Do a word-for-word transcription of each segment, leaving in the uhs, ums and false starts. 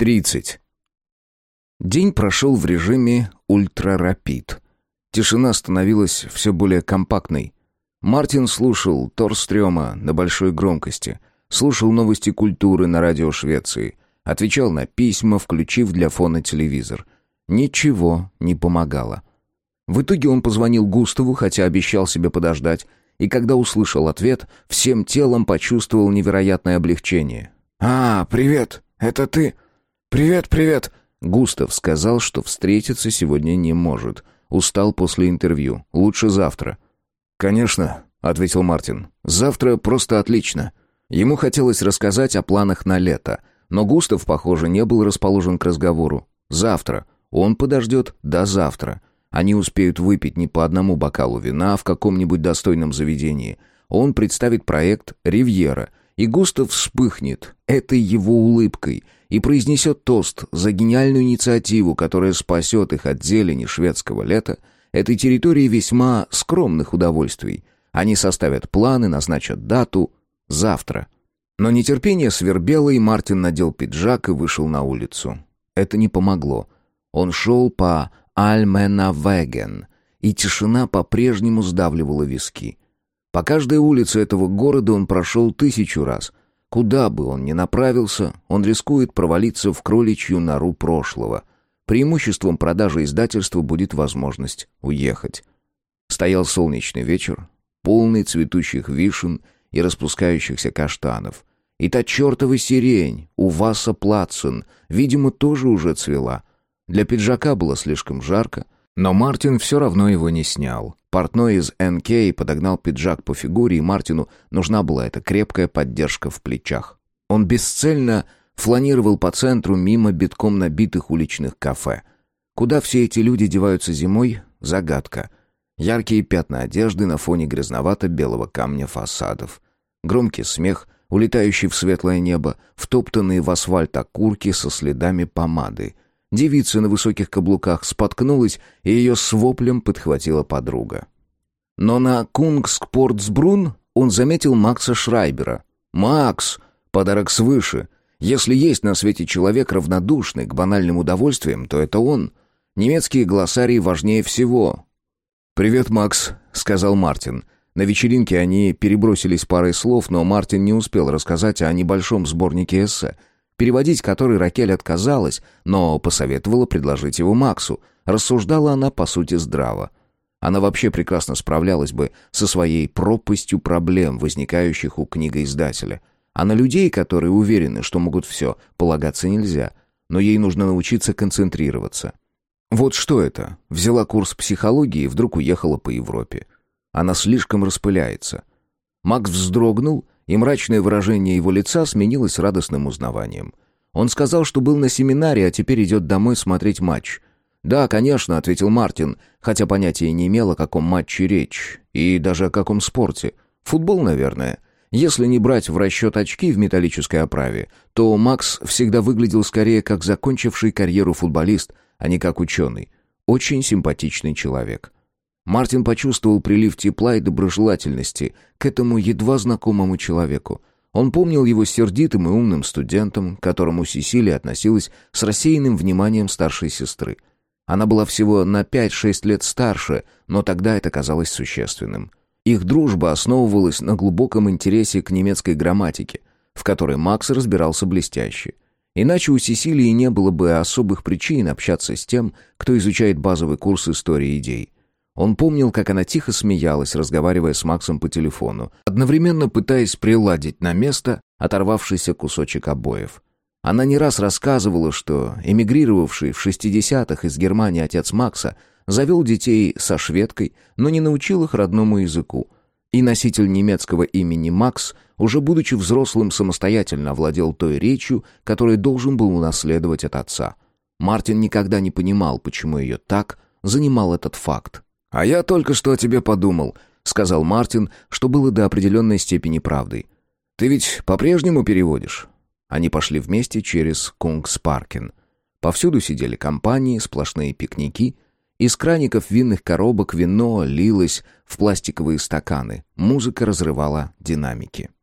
тридцать. День прошел в режиме ультрарапид. Тишина становилась все более компактной. Мартин слушал Торстрёма на большой громкости, слушал новости культуры на радио Швеции, отвечал на письма, включив для фона телевизор. Ничего не помогало. В итоге он позвонил Густаву, хотя обещал себе подождать, и когда услышал ответ, всем телом почувствовал невероятное облегчение. «А, привет, это ты? Привет, привет!» Густав сказал, что встретиться сегодня не может. Устал после интервью. Лучше завтра. «Конечно», — ответил Мартин. «Завтра просто отлично». Ему хотелось рассказать о планах на лето, но Густав, похоже, не был расположен к разговору. Завтра. Он подождет до завтра. Они успеют выпить не по одному бокалу вина в каком-нибудь достойном заведении. Он представит проект «Ривьера», и Густав вспыхнет этой его улыбкой и произнесет тост за гениальную инициативу, которая спасет их от зелени шведского лета, этой территории весьма скромных удовольствий. Они составят планы, назначат дату завтра. Но нетерпение свербело, и Мартин надел пиджак и вышел на улицу. Это не помогло. Он шел по Альменавеген, и тишина по-прежнему сдавливала виски. По каждой улице этого города он прошел тысячу раз. Куда бы он ни направился, он рискует провалиться в кроличью нору прошлого. Преимуществом продажи издательства будет возможность уехать. Стоял солнечный вечер, полный цветущих вишен и распускающихся каштанов. И та чертова сирень у Васа Платцен, видимо, тоже уже цвела. Для пиджака было слишком жарко, но Мартин все равно его не снял. Портной из эн кей подогнал пиджак по фигуре, и Мартину нужна была эта крепкая поддержка в плечах. Он бесцельно фланировал по центру мимо битком набитых уличных кафе. Куда все эти люди деваются зимой — загадка. Яркие пятна одежды на фоне грязновато-белого камня фасадов. Громкий смех, улетающий в светлое небо, втоптанные в асфальт окурки со следами помады. Девица на высоких каблуках споткнулась, и ее с воплем подхватила подруга. Но на Кунгспортсбрун он заметил Макса Шрайбера. «Макс! Подарок свыше! Если есть на свете человек, равнодушный к банальным удовольствиям, то это он. Немецкие глоссарии важнее всего». «Привет, Макс», — сказал Мартин. На вечеринке они перебросились парой слов, но Мартин не успел рассказать о небольшом сборнике эссе, переводить который Ракель отказалась, но посоветовала предложить его Максу. Рассуждала она, по сути, здраво. Она вообще прекрасно справлялась бы со своей пропастью проблем, возникающих у книгоиздателя. А на людей, которые уверены, что могут все, полагаться нельзя. Но ей нужно научиться концентрироваться. Вот что это? Взяла курс психологии и вдруг уехала по Европе. Она слишком распыляется. Макс вздрогнул, и мрачное выражение его лица сменилось радостным узнаванием. Он сказал, что был на семинаре, а теперь идет домой смотреть матч. «Да, конечно», — ответил Мартин, хотя понятия не имел, о каком матче речь, и даже о каком спорте. Футбол, наверное. Если не брать в расчет очки в металлической оправе, то Макс всегда выглядел скорее как закончивший карьеру футболист, а не как ученый. Очень симпатичный человек. Мартин почувствовал прилив тепла и доброжелательности к этому едва знакомому человеку. Он помнил его сердитым и умным студентом, к которому Сесилия относилась с рассеянным вниманием старшей сестры. Она была всего на пять-шесть лет старше, но тогда это казалось существенным. Их дружба основывалась на глубоком интересе к немецкой грамматике, в которой Макс разбирался блестяще. Иначе у Сесилии не было бы особых причин общаться с тем, кто изучает базовый курс истории идей. Он помнил, как она тихо смеялась, разговаривая с Максом по телефону, одновременно пытаясь приладить на место оторвавшийся кусочек обоев. Она не раз рассказывала, что эмигрировавший в шестидесятых из Германии отец Макса завел детей со шведкой, но не научил их родному языку. И носитель немецкого имени Макс, уже будучи взрослым, самостоятельно овладел той речью, которую должен был унаследовать от отца. Мартин никогда не понимал, почему ее так занимал этот факт. «А я только что о тебе подумал», — сказал Мартин, что было до определенной степени правдой. «Ты ведь по-прежнему переводишь?» Они пошли вместе через Кунгспаркен. Повсюду сидели компании, сплошные пикники. Из краников винных коробок вино лилось в пластиковые стаканы. Музыка разрывала динамики.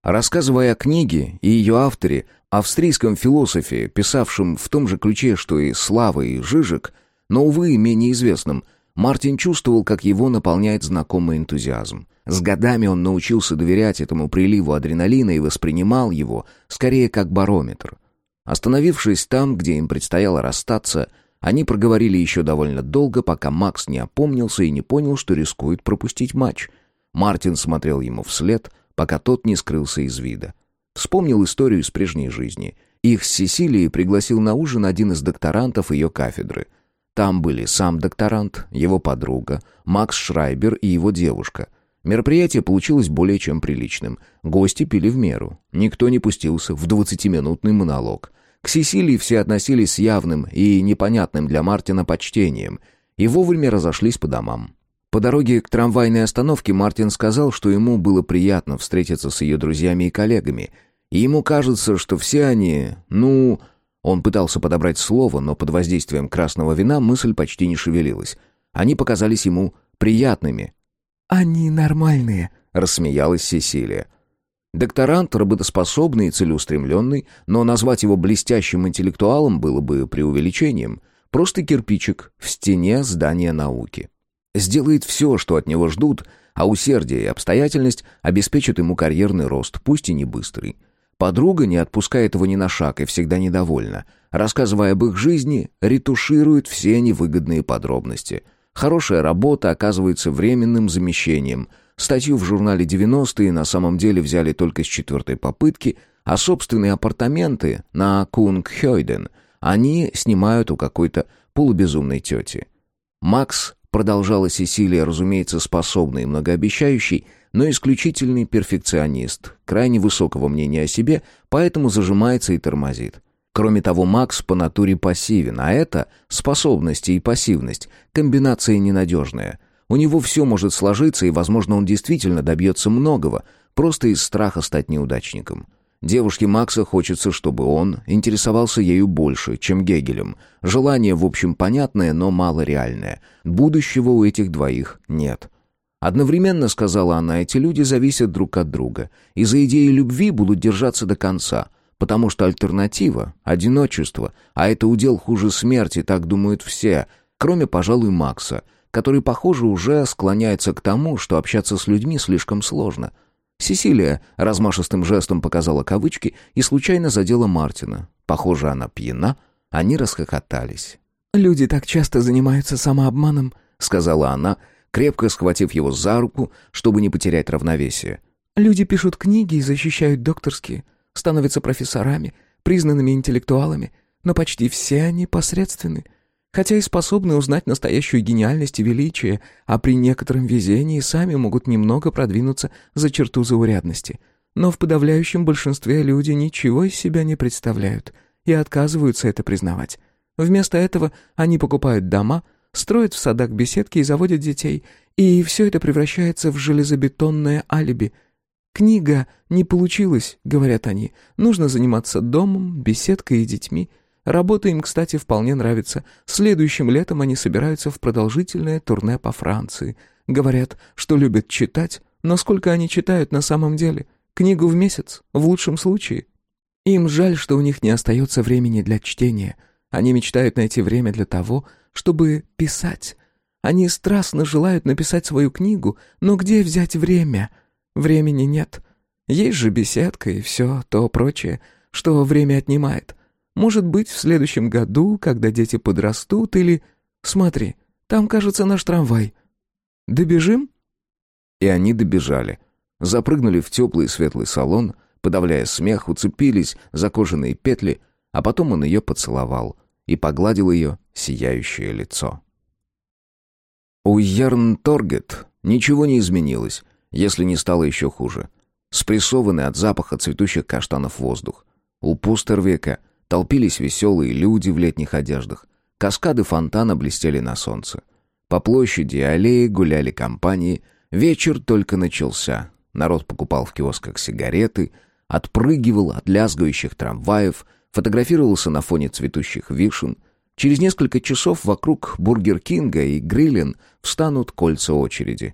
Рассказывая о книге и ее авторе, австрийском философе, писавшем в том же ключе, что и Слава и Жижик, но, увы, менее известным, Мартин чувствовал, как его наполняет знакомый энтузиазм. С годами он научился доверять этому приливу адреналина и воспринимал его скорее как барометр. Остановившись там, где им предстояло расстаться, они проговорили еще довольно долго, пока Макс не опомнился и не понял, что рискует пропустить матч. Мартин смотрел ему вслед, пока тот не скрылся из вида. Вспомнил историю из прежней жизни. Их с Сесилией пригласил на ужин один из докторантов ее кафедры. Там были сам докторант, его подруга, Макс Шрайбер и его девушка. Мероприятие получилось более чем приличным. Гости пили в меру. Никто не пустился в двадцатиминутный монолог. К Сесилии все относились с явным и непонятным для Мартина почтением и вовремя разошлись по домам. По дороге к трамвайной остановке Мартин сказал, что ему было приятно встретиться с ее друзьями и коллегами, и ему кажется, что все они, ну... Он пытался подобрать слово, но под воздействием красного вина мысль почти не шевелилась. Они показались ему приятными. «Они нормальные», — рассмеялась Сесилия. Докторант работоспособный и целеустремленный, но назвать его блестящим интеллектуалом было бы преувеличением. Просто кирпичик в стене здания науки. Сделает все, что от него ждут, а усердие и обстоятельность обеспечат ему карьерный рост, пусть и не быстрый. Подруга не отпускает его ни на шаг и всегда недовольна. Рассказывая об их жизни, ретуширует все невыгодные подробности. Хорошая работа оказывается временным замещением. Статью в журнале девяностые на самом деле взяли только с четвертой попытки, а собственные апартаменты на Кунгхёйден они снимают у какой-то полубезумной тети. Макс, продолжала Сесилия, разумеется, способный и многообещающий, но исключительный перфекционист, крайне высокого мнения о себе, поэтому зажимается и тормозит. Кроме того, Макс по натуре пассивен, а это способности и пассивность, комбинация ненадежная. У него все может сложиться, и, возможно, он действительно добьется многого, просто из страха стать неудачником. Девушке Макса хочется, чтобы он интересовался ею больше, чем Гегелем. Желание, в общем, понятное, но малореальное. Будущего у этих двоих нет. Одновременно, сказала она, эти люди зависят друг от друга, и за идеи любви будут держаться до конца, потому что альтернатива — одиночество, а это удел хуже смерти, так думают все, кроме, пожалуй, Макса, который, похоже, уже склоняется к тому, что общаться с людьми слишком сложно. Сесилия размашистым жестом показала кавычки и случайно задела Мартина. Похоже, она пьяна, они расхохотались. «Люди так часто занимаются самообманом», — сказала она, крепко схватив его за руку, чтобы не потерять равновесие. «Люди пишут книги и защищают докторские, становятся профессорами, признанными интеллектуалами, но почти все они посредственны, хотя и способны узнать настоящую гениальность и величие, а при некотором везении сами могут немного продвинуться за черту заурядности. Но в подавляющем большинстве люди ничего из себя не представляют и отказываются это признавать. Вместо этого они покупают дома, строят в садах беседки и заводят детей, и все это превращается в железобетонное алиби. «Книга не получилась», — говорят они, — «нужно заниматься домом, беседкой и детьми». Работа им, кстати, вполне нравится. Следующим летом они собираются в продолжительное турне по Франции. Говорят, что любят читать, но сколько они читают на самом деле? Книгу в месяц, в лучшем случае. Им жаль, что у них не остается времени для чтения. Они мечтают найти время для того, чтобы писать. Они страстно желают написать свою книгу, но где взять время? Времени нет. Есть же беседка и все то прочее, что время отнимает. Может быть, в следующем году, когда дети подрастут, или... Смотри, там, кажется, наш трамвай. Добежим?» И они добежали. Запрыгнули в теплый светлый салон, подавляя смех, уцепились за кожаные петли, а потом он ее поцеловал и погладил ее сияющее лицо. У Ярнторгет ничего не изменилось, если не стало еще хуже. Спрессованный от запаха цветущих каштанов воздух. У Пустервека толпились веселые люди в летних одеждах. Каскады фонтана блестели на солнце. По площади и аллее гуляли компании. Вечер только начался. Народ покупал в киосках сигареты, отпрыгивал от лязгающих трамваев, фотографировался на фоне цветущих вишен. Через несколько часов вокруг Бургер Кинга и Грилен встанут кольца очереди.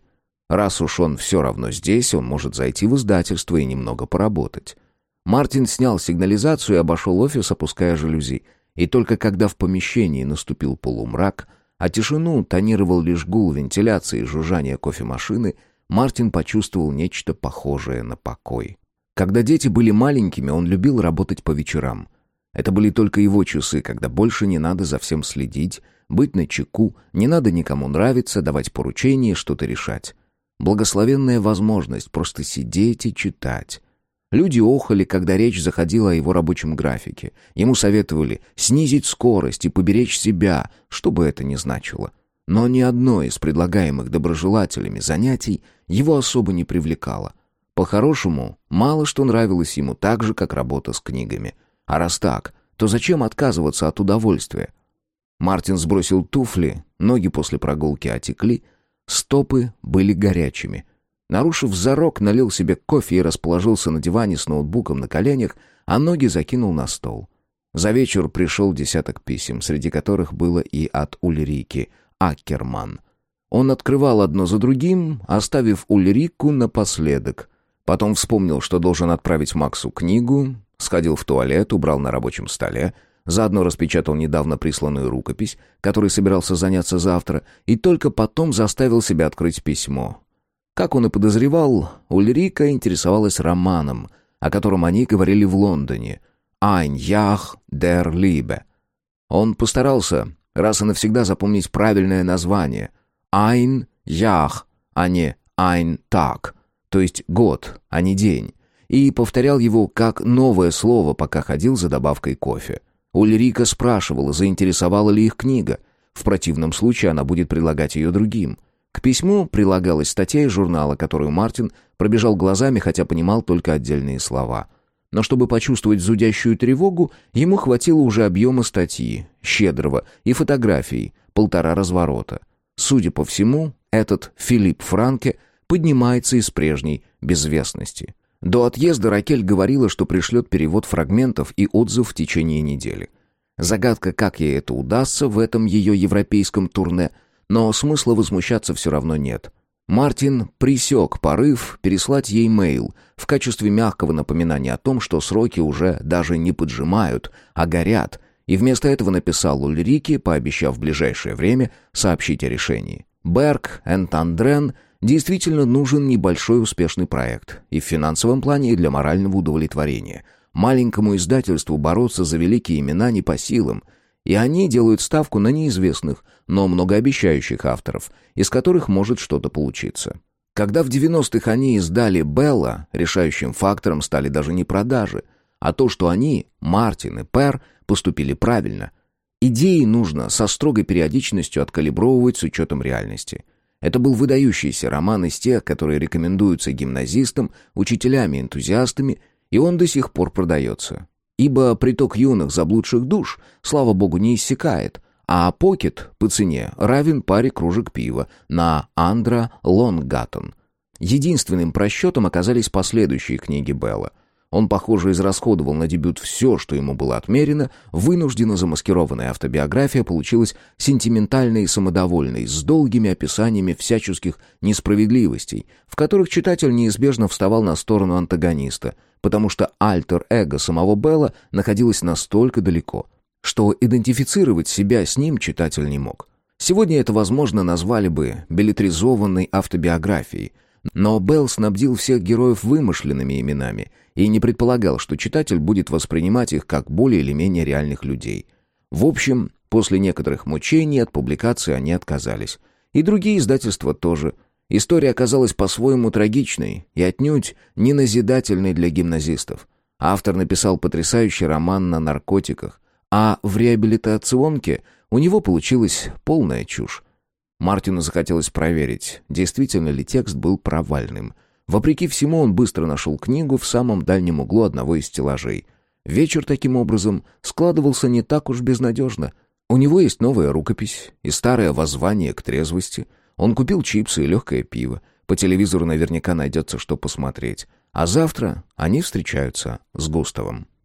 Раз уж он все равно здесь, он может зайти в издательство и немного поработать. Мартин снял сигнализацию и обошел офис, опуская жалюзи. И только когда в помещении наступил полумрак, а тишину тонировал лишь гул вентиляции и жужжание кофемашины, Мартин почувствовал нечто похожее на покой. Когда дети были маленькими, он любил работать по вечерам. Это были только его часы, когда больше не надо за всем следить, быть начеку, не надо никому нравиться, давать поручения и что-то решать. Благословенная возможность просто сидеть и читать. Люди охали, когда речь заходила о его рабочем графике. Ему советовали снизить скорость и поберечь себя, что бы это ни значило. Но ни одно из предлагаемых доброжелателями занятий его особо не привлекало. По-хорошему, мало что нравилось ему так же, как работа с книгами. А раз так, то зачем отказываться от удовольствия? Мартин сбросил туфли, ноги после прогулки отекли, стопы были горячими. Нарушив зарок, налил себе кофе и расположился на диване с ноутбуком на коленях, а ноги закинул на стол. За вечер пришел десяток писем, среди которых было и от Ульрики Аккерман. Он открывал одно за другим, оставив Ульрику напоследок. Потом вспомнил, что должен отправить Максу книгу, сходил в туалет, убрал на рабочем столе, заодно распечатал недавно присланную рукопись, которой собирался заняться завтра, и только потом заставил себя открыть письмо. Как он и подозревал, Ульрика интересовалась романом, о котором они говорили в Лондоне, «Ein Jahr der Liebe». Он постарался раз и навсегда запомнить правильное название «Ein Jahr», а не «Ein Tag», то есть год, а не день, и повторял его как новое слово, пока ходил за добавкой кофе. Ульрика спрашивала, заинтересовала ли их книга. В противном случае она будет предлагать ее другим. К письму прилагалась статья из журнала, которую Мартин пробежал глазами, хотя понимал только отдельные слова. Но чтобы почувствовать зудящую тревогу, ему хватило уже объема статьи, щедрого, и фотографий, полтора разворота. Судя по всему, этот Филипп Франке поднимается из прежней безвестности. До отъезда Ракель говорила, что пришлет перевод фрагментов и отзыв в течение недели. Загадка, как ей это удастся в этом ее европейском турне, но смысла возмущаться все равно нет. Мартин пресек порыв переслать ей мейл в качестве мягкого напоминания о том, что сроки уже даже не поджимают, а горят, и вместо этого написал Ульрике, пообещав в ближайшее время сообщить о решении. Берг энд Андрен действительно нужен небольшой успешный проект, и в финансовом плане, и для морального удовлетворения. Маленькому издательству бороться за великие имена не по силам, и они делают ставку на неизвестных, но многообещающих авторов, из которых может что-то получиться. Когда в девяностых они издали «Белла», решающим фактором стали даже не продажи, а то, что они, Мартин и Пер, поступили правильно. Идеи нужно со строгой периодичностью откалибровывать с учетом реальности. Это был выдающийся роман из тех, которые рекомендуются гимназистам, учителями, энтузиастами, и он до сих пор продается. Ибо приток юных заблудших душ, слава богу, не иссякает, а покет по цене равен паре кружек пива на Андра Лонгаттон. Единственным просчетом оказались последующие книги Белла. Он, похоже, израсходовал на дебют все, что ему было отмерено, вынужденно замаскированная автобиография получилась сентиментальной и самодовольной, с долгими описаниями всяческих несправедливостей, в которых читатель неизбежно вставал на сторону антагониста, потому что альтер-эго самого Белла находилось настолько далеко, что идентифицировать себя с ним читатель не мог. Сегодня это, возможно, назвали бы беллетризованной автобиографией, но Белл снабдил всех героев вымышленными именами и не предполагал, что читатель будет воспринимать их как более или менее реальных людей. В общем, после некоторых мучений от публикации они отказались. И другие издательства тоже. История оказалась по-своему трагичной и отнюдь не назидательной для гимназистов. Автор написал потрясающий роман на наркотиках, а в реабилитационке у него получилась полная чушь. Мартину захотелось проверить, действительно ли текст был провальным. Вопреки всему, он быстро нашел книгу в самом дальнем углу одного из стеллажей. Вечер, таким образом, складывался не так уж безнадежно. У него есть новая рукопись и старое воззвание к трезвости. Он купил чипсы и легкое пиво. По телевизору наверняка найдется, что посмотреть. А завтра они встречаются с Густавом.